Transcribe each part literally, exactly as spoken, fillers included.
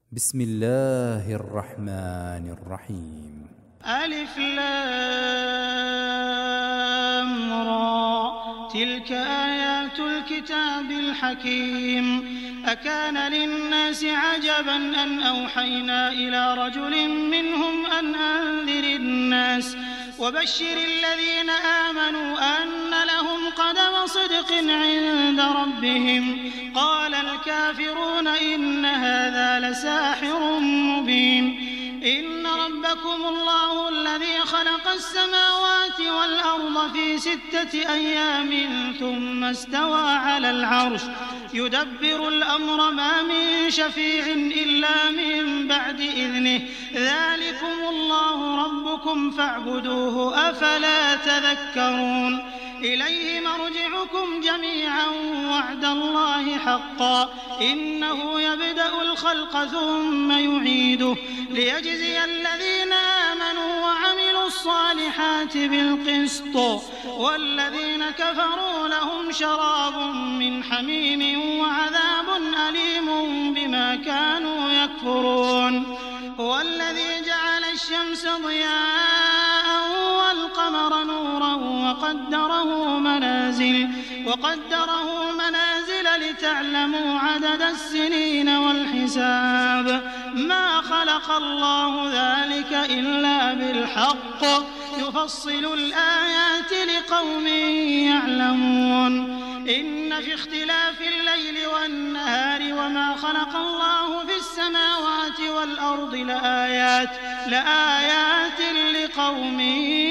بسم الله الرحمن الرحيم. ألف لام را تلك آيات الكتاب الحكيم. أكان للناس عجبا أن أوحينا إلى رجل منهم أن أنذر الناس وبشر الذين آمنوا أن لهم قدم صدق عند ربهم. قال الكافرون إن هذا لساحر مبين. إن ربكم الله الذي خلق السماوات والأرض في ستة أيام ثم استوى على العرش يدبر الأمر ما من شفيع إلا من بعد إذنه ذلكم الله ربكم فاعبدوه أفلا تذكرون. إليه مرجعكم جميعا وعد الله حقا إنه يبدأ الخلق ثم يعيده ليجزي الذين آمنوا وعملوا الصالحات بالقسط والذين كفروا لهم شراب من حميم وعذاب أليم بما كانوا يكفرون. هو الذي جعل الشمس ضياء والقمر نورا وقدره منازل وقدره منازل لتعلموا عدد السنين والحساب. ما خلق الله ذلك إلا بالحق يفصل الآيات لقوم يعلمون. إن في اختلاف الليل والنهار وما خلق الله في السماوات والأرض لآيات لآيات لقوم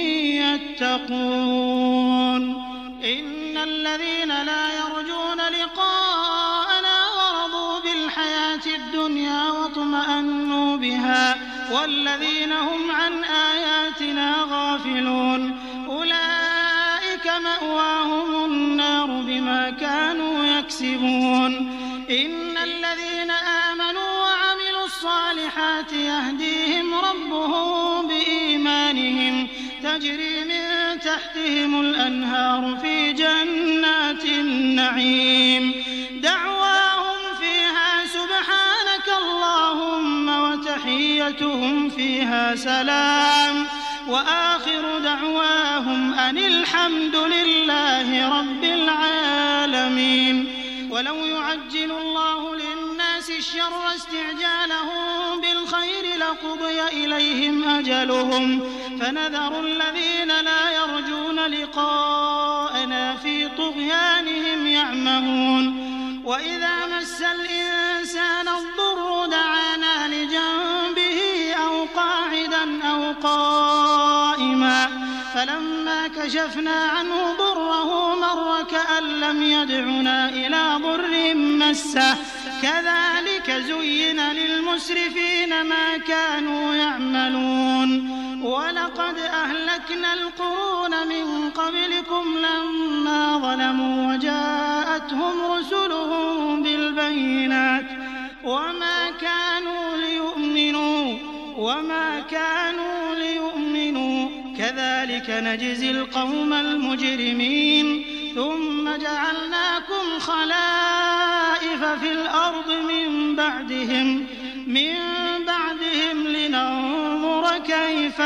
يتقون. إن الذين لا يرجون لقاءنا ورضوا بالحياة الدنيا واطمأنوا بها والذين هم عن آياتنا غافلون أولئك مأواهم النار بما كانوا يكسبون. إن الذين آمنوا وعملوا الصالحات يهديهم ربهم بإيمانهم تجري من تحتهم الأنهار في جنات النعيم دعواهم فيها سبحانك اللهم وتحيتهم فيها سلام وآخر دعواهم أن الحمد لله رب العالمين. ولو يعجل الله للناس الشر استعجالهم بالخير لقضي إليهم أجلهم فنذر الذين لا يرجون لقاءنا في طغيانهم يعمهون. وإذا مس الإنسان الضر دعانا لجنبه أو قاعدا أو قائما فلما كشفنا عنه ضره مر كأن لم يدعنا إلى ضر مسه كذلك زين للمسرفين ما كانوا يعملون. ولقد أهلكنا القرون من قبلكم لما ظلموا وجاءتهم رسلهم بالبينات وما كانوا ليؤمنوا وما كانوا ليؤمنوا كذلك نجزي القوم المجرمين. ثم جعلناكم خلائف في الأرض من بعدهم من بعدهم لننظر كيف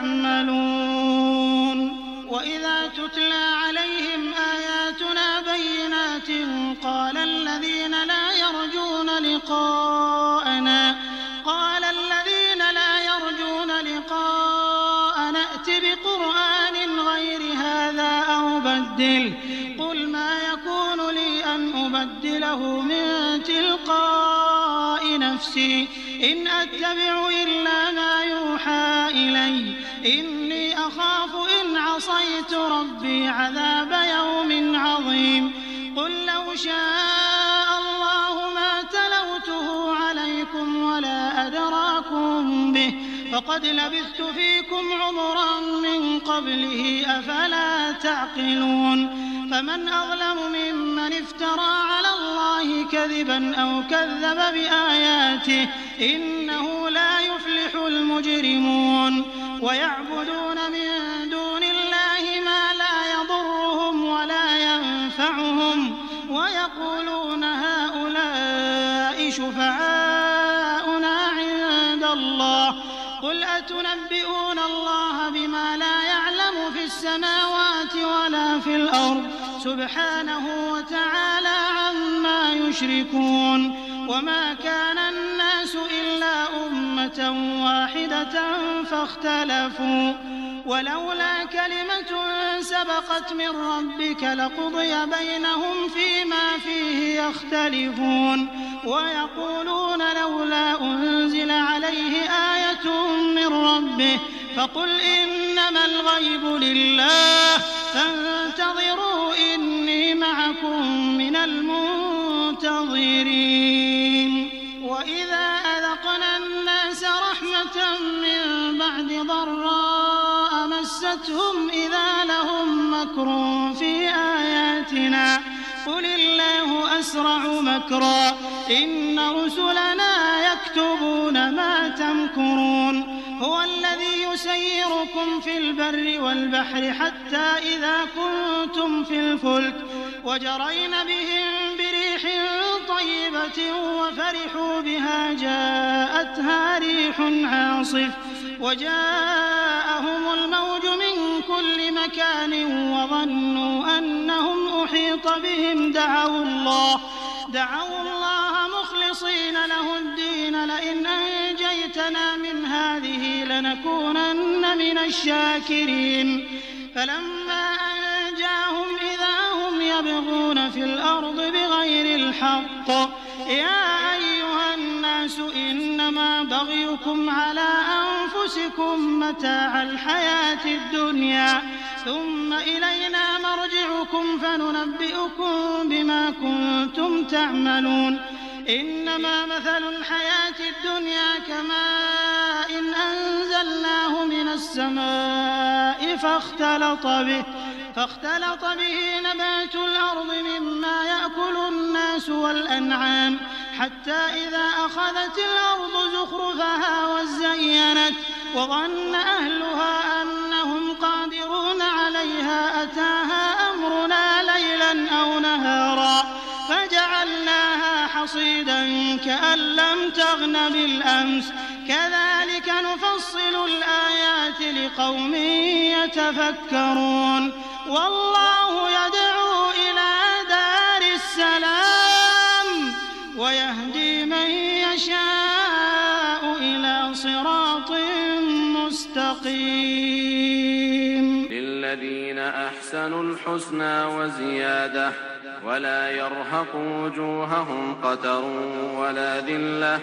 تعملون. وإذا تتلى عليهم آياتنا بينات قال الذين لا يرجون لقاءنا قال الذين لا يرجون لقاءنا ائت بقرآن غير هذا أو بدله قل ما يكون لي أن أبدله من تلقاء نفسي إن أتبع إلا ما يوحى إلي إني أخاف إن عصيت ربي عذاب يوم عظيم. قل لو شاء الله ما تلوته عليكم ولا أدراكم به فقد لبثت فيكم عمرا من قبله أفلا تعقلون. فمن أظلم ممن افترى على الله كذبا أو كذب بآياته إنه لا يفلح المجرمون. ويعبدون من دون الله ما لا يضرهم ولا ينفعهم ويقولون هؤلاء شفعاؤنا الله قل أتنبئون الله بما لا يعلم في السماوات ولا في الأرض سبحانه وتعالى عما يشركون وما كان الناس إلا أمة واحدة فاختلفوا ولولا كلمة سبقت من ربك لقضي بينهم فيما فيه يختلفون ويقولون لولا أنزل عليه آية من ربه فقل إنما الغيب لله فانتظروا إني معكم من المنتظرين وإذا أذقنا الناس رحمة من بعد ضراء مستهم إذا لهم مكر في آياتنا قل الله أسرع مكرا إن رسلنا يكتبون ما تمكرون هو الذي يسيركم في البر والبحر حتى إذا كنتم في الفلك وجرين بهم بريح طيبة وفرحوا بها جاءتها ريح عاصف وجاءهم الموج من كل مكان وظنوا أنهم أحيط بهم دعوا الله دعوا الله مخلصين له الدين لئن أنجيتنا من هذه لنكونن من الشاكرين فلما أنجاهم إذا هم يبغون في الأرض بغير الحق يا أيها الناس إنما بغيكم على أنفسكم متاع الحياة الدنيا ثم إلينا مرجعكم فننبئكم بما كنتم تعملون إنما مثل الحياة الدنيا كماء إن أنزلناه من السماء فاختلط به فاختلط به نبات الأرض مما يأكل الناس والأنعام حتى إذا أخذت الأرض زخرفها وزينت وظن أهلها أنهم قادرون عليها أتاها أمرنا ليلا أو نهارا فجعلناها حصيدا كأن لم تغن بالأمس كذلك نفصل الآيات لقوم يتفكرون والله يدعو إلى دار السلام ويهدي من يشاء إلى صراط مستقيم للذين أحسنوا الحسنى وزيادة ولا يرهق وجوههم قتر ولا ذلة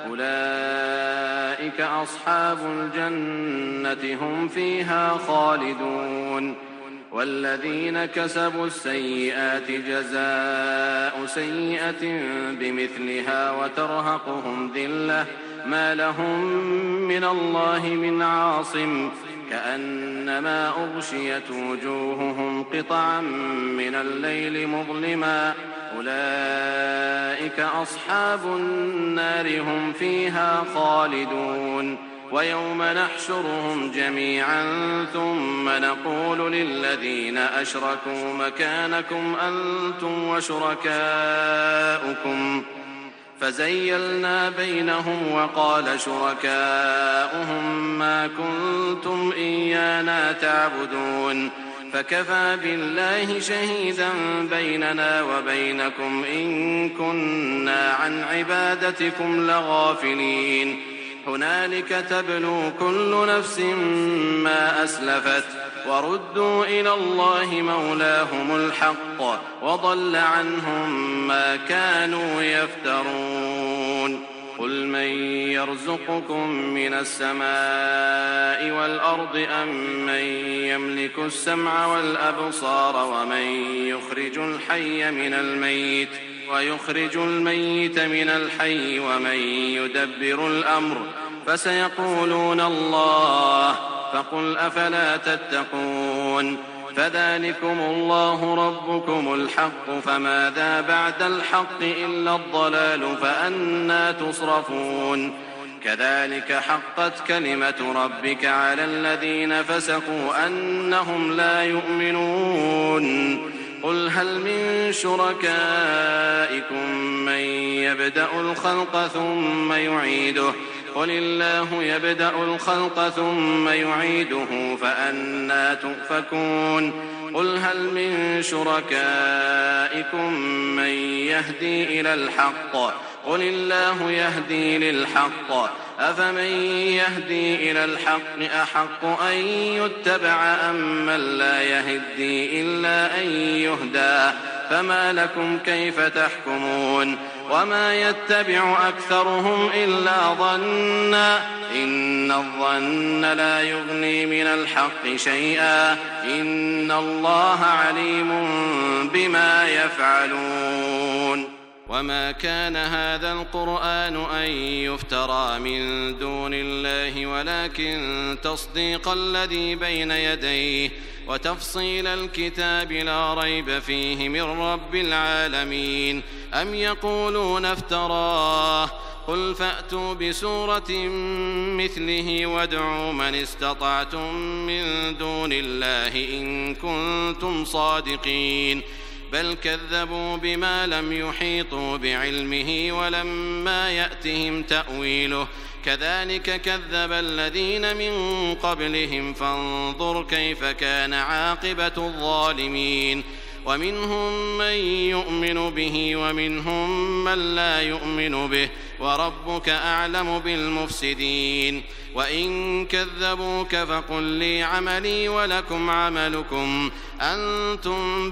أولئك أصحاب الجنة هم فيها خالدون والذين كسبوا السيئات جزاء سيئة بمثلها وترهقهم ذلة ما لهم من الله من عاصم كأنما أغشيت وجوههم قطعا من الليل مظلما أولئك أصحاب النار هم فيها خالدون ويوم نحشرهم جميعا ثم نقول للذين أشركوا مكانكم أنتم وشركاؤكم فزيلنا بينهم وقال شركاؤهم ما كنتم إيانا تعبدون فكفى بالله شهيدا بيننا وبينكم إن كنا عن عبادتكم لغافلين هنالك تبلو كل نفس ما أسلفت وردوا إلى الله مولاهم الحق وضل عنهم ما كانوا يفترون قل من يرزقكم من السماء والأرض أم من يملك السمع والأبصار ومن يخرج الحي من الميت ويخرج الميت من الحي ومن يدبر الأمر فسيقولون الله فقل أفلا تتقون فذلكم الله ربكم الحق فماذا بعد الحق إلا الضلال فأنى تصرفون كذلك حقت كلمة ربك على الذين فسقوا أنهم لا يؤمنون قل هل من شركائكم من يبدأ الخلق ثم يعيده قل الله يبدأ الخلق ثم يعيده فأنى تؤفكون قل هل من شركائكم من يهدي إلى الحق قل الله يهدي للحق أفمن يهدي إلى الحق أحق أن يتبع أم من لا يهدي إلا أن يهدى فما لكم كيف تحكمون وما يتبع أكثرهم إلا ظنا إن الظن لا يغني من الحق شيئا إن الله عليم بما يفعلون وما كان هذا القرآن أن يفترى من دون الله ولكن تصديق الذي بين يديه وتفصيل الكتاب لا ريب فيه من رب العالمين أم يقولون افتراه قل فأتوا بسورة مثله وادعوا من استطعتم من دون الله إن كنتم صادقين بل كذبوا بما لم يحيطوا بعلمه ولما يأتهم تأويله كذلك كذب الذين من قبلهم فانظر كيف كان عاقبة الظالمين ومنهم من يؤمن به ومنهم من لا يؤمن به وربك أعلم بالمفسدين وإن كذبوك فقل لي عملي ولكم عملكم أنتم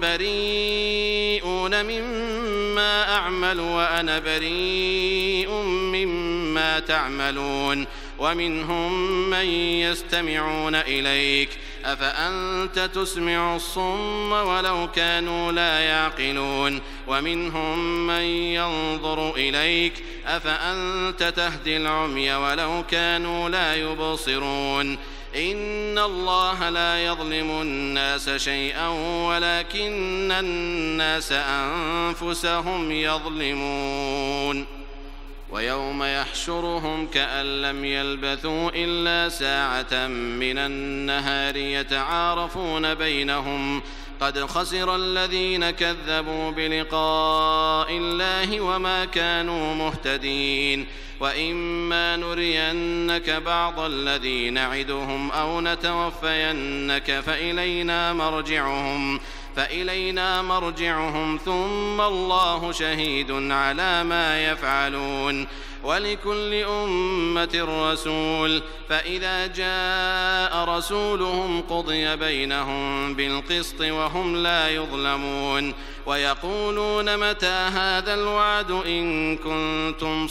بريئون مما أعمل وأنا بريء مما تعملون ومنهم من يستمعون إليك أفأنت تسمع الصم ولو كانوا لا يعقلون ومنهم من ينظر إليك أفأنت تهدي العمي ولو كانوا لا يبصرون إن الله لا يظلم الناس شيئا ولكن الناس أنفسهم يظلمون ويوم يحشرهم كأن لم يلبثوا إلا ساعة من النهار يتعارفون بينهم قد خسر الذين كذبوا بلقاء الله وما كانوا مهتدين وإما نرينك بعض الذي نعدهم أو نتوفينك فإلينا مرجعهم فإلينا مرجعهم ثم الله شهيد على ما يفعلون ولكل أمة رسول فإذا جاء رسولهم قضي بينهم بالقسط وهم لا يظلمون ويقولون متى هذا الوعد إن كنتم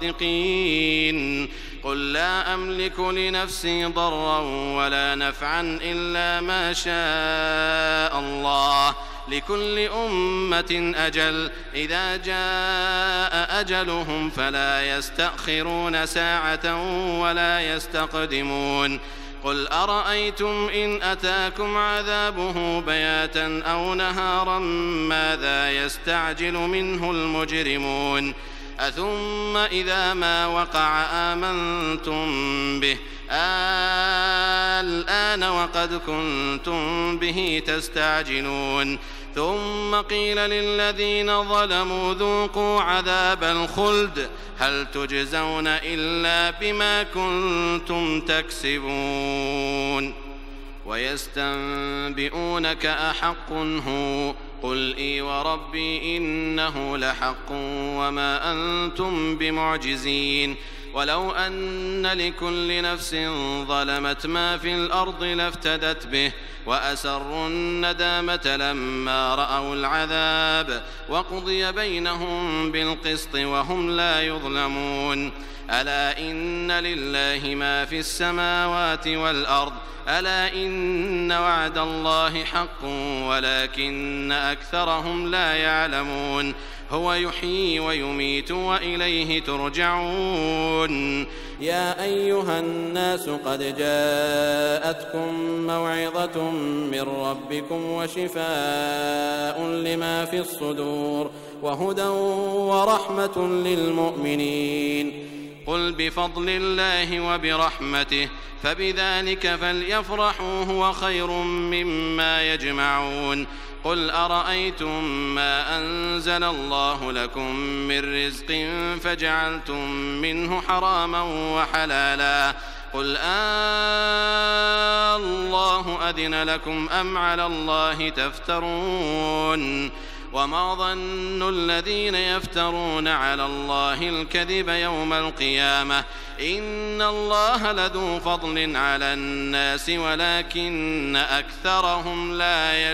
صادقين قل لا أملك لنفسي ضرا ولا نفعا إلا ما شاء الله لكل أمة أجل إذا جاء أجلهم فلا يستأخرون ساعة ولا يستقدمون قل أرأيتم إن أتاكم عذابه بياتا أو نهارا ماذا يستعجل منه المجرمون أثم إذا ما وقع آمنتم به الآن وقد كنتم به تستعجلون ثم قيل للذين ظلموا ذوقوا عذاب الخلد هل تجزون إلا بما كنتم تكسبون ويستنبئونك أحق هو قل إي وربي إنه لحق وما أنتم بمعجزين ولو أن لكل نفس ظلمت ما في الأرض لافتدت به وأسروا الندامة لما رأوا العذاب وقضي بينهم بالقسط وهم لا يظلمون ألا إن لله ما في السماوات والأرض ألا إن وعد الله حق ولكن أكثرهم لا يعلمون هو يحيي ويميت وإليه ترجعون يا أيها الناس قد جاءتكم موعظة من ربكم وشفاء لما في الصدور وهدى ورحمة للمؤمنين قل بفضل الله وبرحمته فبذلك فليفرحوا هو خير مما يجمعون قل أرأيتم ما أنزل الله لكم من رزق فجعلتم منه حراما وحلالا قل آه الله أذن لكم أم على الله تفترون وما ظن الذين يفترون على الله الكذب يوم القيامة إن الله لذو فضل على الناس ولكن أكثرهم لا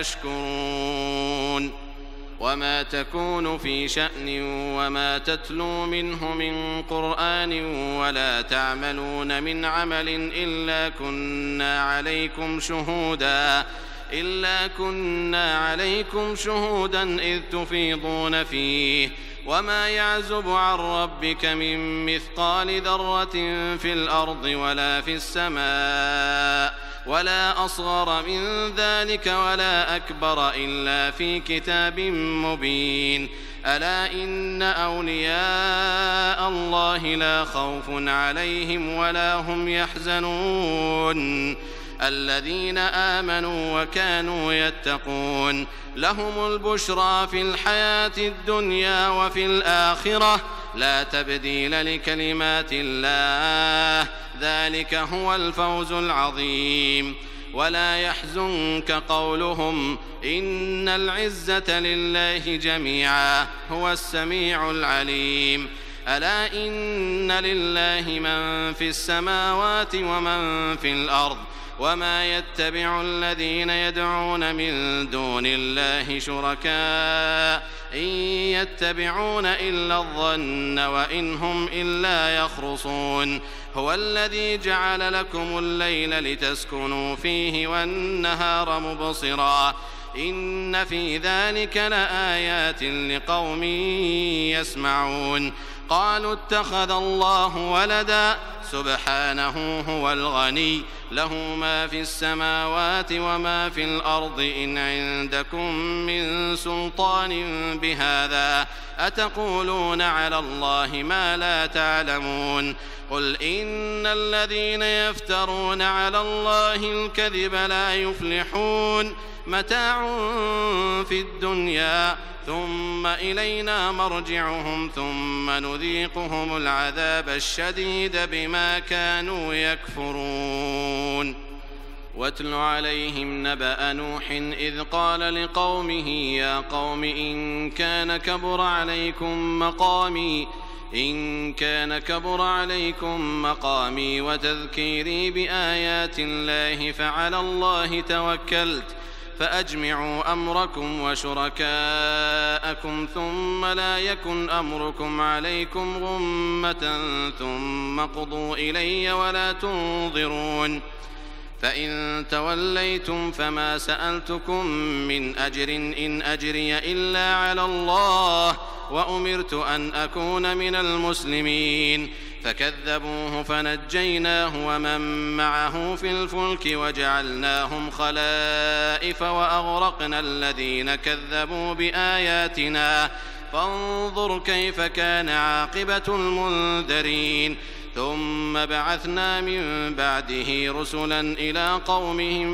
يشكرون وما تكون في شأن وما تتلو منه من قرآن ولا تعملون من عمل إلا كنا عليكم شهودا إلا كنا عليكم شهودا إذ تفيضون فيه وما يعزب عن ربك من مثقال ذرة في الأرض ولا في السماء ولا أصغر من ذلك ولا أكبر إلا في كتاب مبين ألا إن أولياء الله لا خوف عليهم ولا هم يحزنون الذين آمنوا وكانوا يتقون لهم البشرى في الحياة الدنيا وفي الآخرة لا تبديل لكلمات الله ذلك هو الفوز العظيم ولا يحزنك قولهم إن العزة لله جميعا هو السميع العليم ألا إن لله من في السماوات ومن في الأرض وما يتبع الذين يدعون من دون الله شركاء إن يتبعون إلا الظن وإن هم إلا يخرصون هو الذي جعل لكم الليل لتسكنوا فيه والنهار مبصرا إن في ذلك لآيات لقوم يسمعون قالوا اتخذ الله ولدا سبحانه هو الغني له ما في السماوات وما في الأرض إن عندكم من سلطان بهذا أتقولون على الله ما لا تعلمون قل إن الذين يفترون على الله الكذب لا يفلحون متاع في الدنيا ثم إلينا مرجعهم ثم نذيقهم العذاب الشديد بما كانوا يكفرون واتل عليهم نبأ نوح إذ قال لقومه يا قوم إن كان كبر عليكم مقامي إن كان كبر عليكم مقامي وتذكيري بآيات الله فعلى الله توكلت فأجمعوا أمركم وشركاءكم ثم لا يكن أمركم عليكم غمة ثم قضوا إلي ولا تنظرون فإن توليتم فما سألتكم من أجر إن أجري إلا على الله وأمرت أن أكون من المسلمين فكذبوه فنجيناه ومن معه في الفلك وجعلناهم خلائف وأغرقنا الذين كذبوا بآياتنا فانظر كيف كان عاقبة المنذرين ثم بعثنا من بعده رسلا إلى قومهم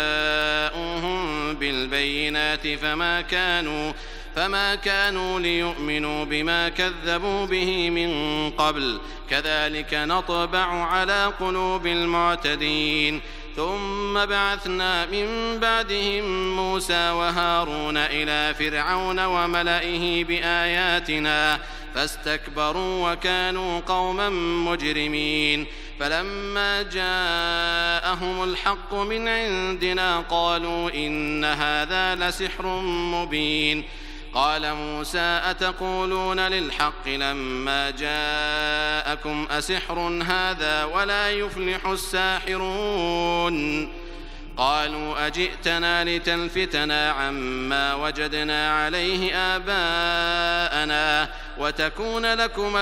فجاءوهم بالبينات فما كانوا فما كانوا ليؤمنوا بما كذبوا به من قبل كذلك نطبع على قلوب المعتدين ثم بعثنا من بعدهم موسى وهارون إلى فرعون وملئه بآياتنا فاستكبروا وكانوا قوما مجرمين فلما جاءهم الحق من عندنا قالوا إن هذا لسحر مبين قال موسى أتقولون للحق لما جاءكم أسحر هذا ولا يفلح الساحرون قالوا أجئتنا لتلفتنا عما وجدنا عليه آباءنا وتكون لكما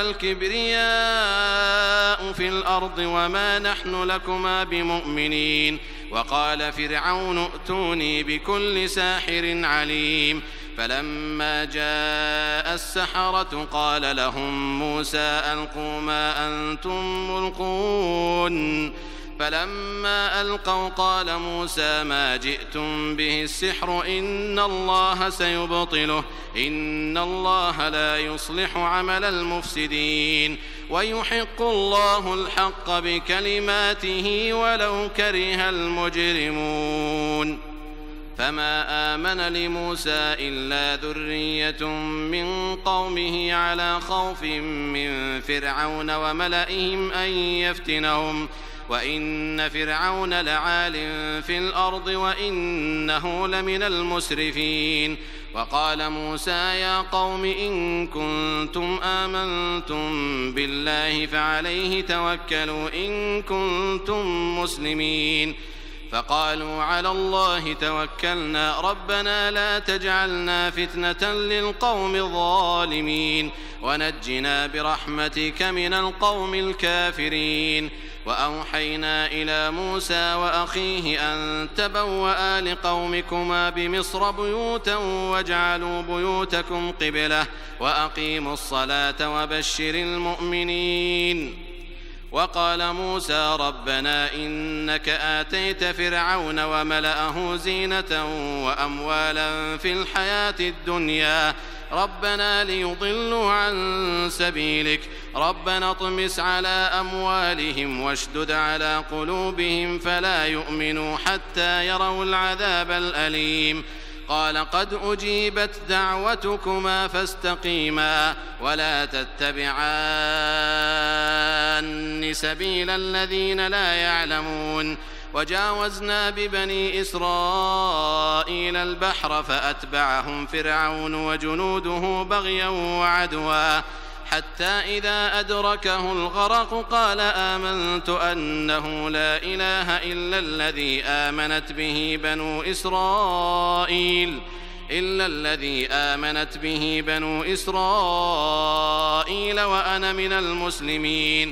الكبرياء في الأرض وما نحن لكما بمؤمنين وقال فرعون ائتوني بكل ساحر عليم فلما جاء السحرة قال لهم موسى ألقوا ما أنتم ملقون فلما ألقوا قال موسى ما جئتم به السحر إن الله سيبطله إن الله لا يصلح عمل المفسدين ويحق الله الحق بكلماته ولو كره المجرمون فما آمن لموسى إلا ذرية من قومه على خوف من فرعون وملئهم أن يفتنهم وإن فرعون لعال في الأرض وإنه لمن المسرفين وقال موسى يا قوم إن كنتم آمنتم بالله فعليه توكلوا إن كنتم مسلمين فقالوا على الله توكلنا ربنا لا تجعلنا فتنة للقوم الظالمين ونجنا برحمتك من القوم الكافرين وأوحينا إلى موسى وأخيه أن تبوأ لقومكما بمصر بيوتا واجعلوا بيوتكم قبلة وأقيموا الصلاة وبشر المؤمنين وقال موسى ربنا إنك آتيت فرعون وملأه زينة وأموالا في الحياة الدنيا ربنا ليضلوا عن سبيلك ربنا اطمس على أموالهم واشدد على قلوبهم فلا يؤمنوا حتى يروا العذاب الأليم قال قد أجيبت دعوتكما فاستقيما ولا تتبعان سبيل الذين لا يعلمون وجاوزنا ببني إسرائيل البحر فأتبعهم فرعون وجنوده بغيا وعدوا حتى إذا أدركه الغرق قال آمنت أنه لا إله إلا الذي آمنت به بنو إسرائيل إلا الذي آمنت به بنو إسرائيل وأنا من المسلمين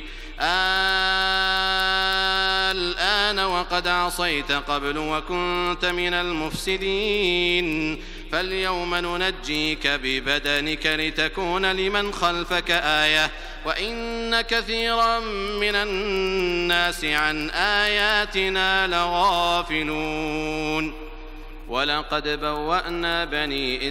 الآن وقد عصيت قبل وكنت من المفسدين فاليوم ننجيك ببدنك لتكون لمن خلفك آية وإن كثيرا من الناس عن آياتنا لغافلون ولقد بوأنا بني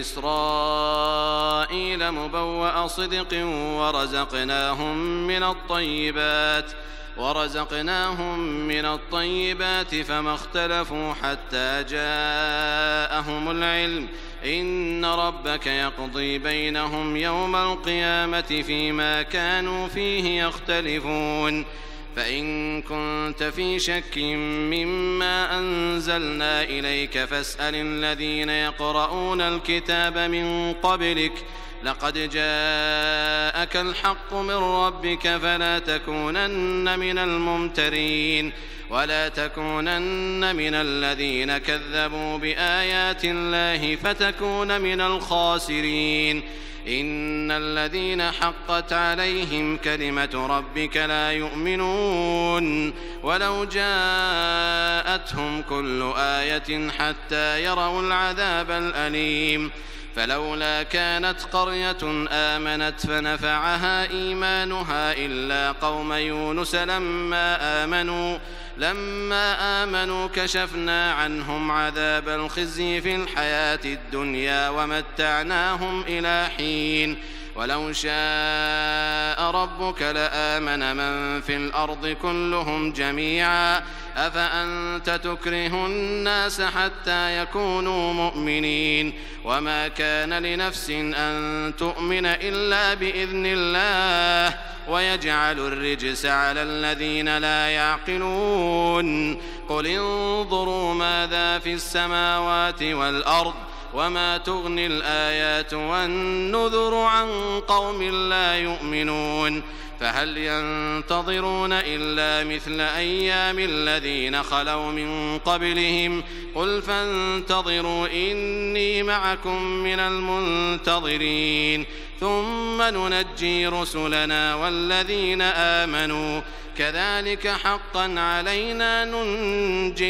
إسرائيل مبوأ صدق ورزقناهم من الطيبات ورزقناهم من الطيبات فما اختلفوا حتى جاءهم العلم إن ربك يقضي بينهم يوم القيامة فيما كانوا فيه يختلفون فإن كنت في شك مما أنزلنا إليك فاسأل الذين يقرؤون الكتاب من قبلك لقد جاءك الحق من ربك فلا تكونن من الممترين ولا تكونن من الذين كذبوا بآيات الله فتكون من الخاسرين إن الذين حقت عليهم كلمة ربك لا يؤمنون ولو جاءتهم كل آية حتى يروا العذاب الأليم فلولا كانت قرية آمنت فنفعها إيمانها إلا قوم يونس لما آمنوا لما آمنوا كشفنا عنهم عذاب الخزي في الحياة الدنيا ومتعناهم إلى حين ولو شاء ربك لآمن من في الأرض كلهم جميعا أفأنت تكره الناس حتى يكونوا مؤمنين وما كان لنفس أن تؤمن إلا بإذن الله ويجعل الرجس على الذين لا يعقلون قل انظروا ماذا في السماوات والأرض وما تغني الآيات والنذر عن قوم لا يؤمنون فهل ينتظرون إلا مثل أيام الذين خلوا من قبلهم قل فانتظروا إني معكم من المنتظرين ثم ننجي رسلنا والذين آمنوا كذلك حقا علينا ننجي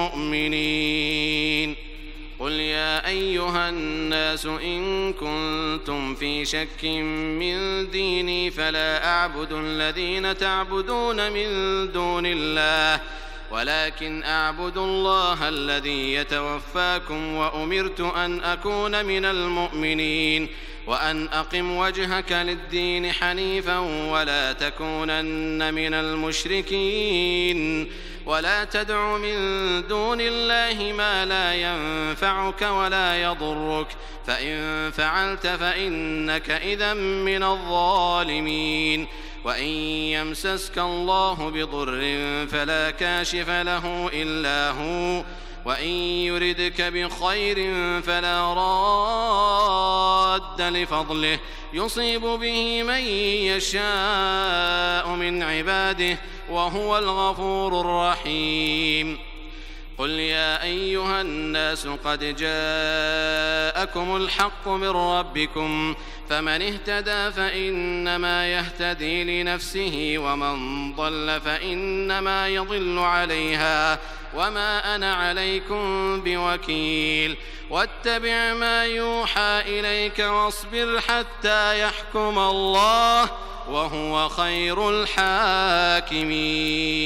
المؤمنين قل يا أيها الناس إن كنتم في شك من ديني فلا أعبد الذين تعبدون من دون الله ولكن أعبد الله الذي يتوفاكم وأمرت أن أكون من المؤمنين وأن أقم وجهك للدين حنيفا ولا تكونن من المشركين ولا تدع من دون الله ما لا ينفعك ولا يضرك فإن فعلت فإنك إذا من الظالمين وإن يمسسك الله بضر فلا كاشف له إلا هو وإن يردك بخير فلا راد لفضله يصيب به من يشاء من عباده وهو الغفور الرحيم قل يا أيها الناس قد جاءكم الحق من ربكم فمن اهتدى فإنما يهتدي لنفسه ومن ضل فإنما يضل عليها وما أنا عليكم بوكيل واتبع ما يوحى إليك واصبر حتى يحكم الله وهو خير الحاكمين.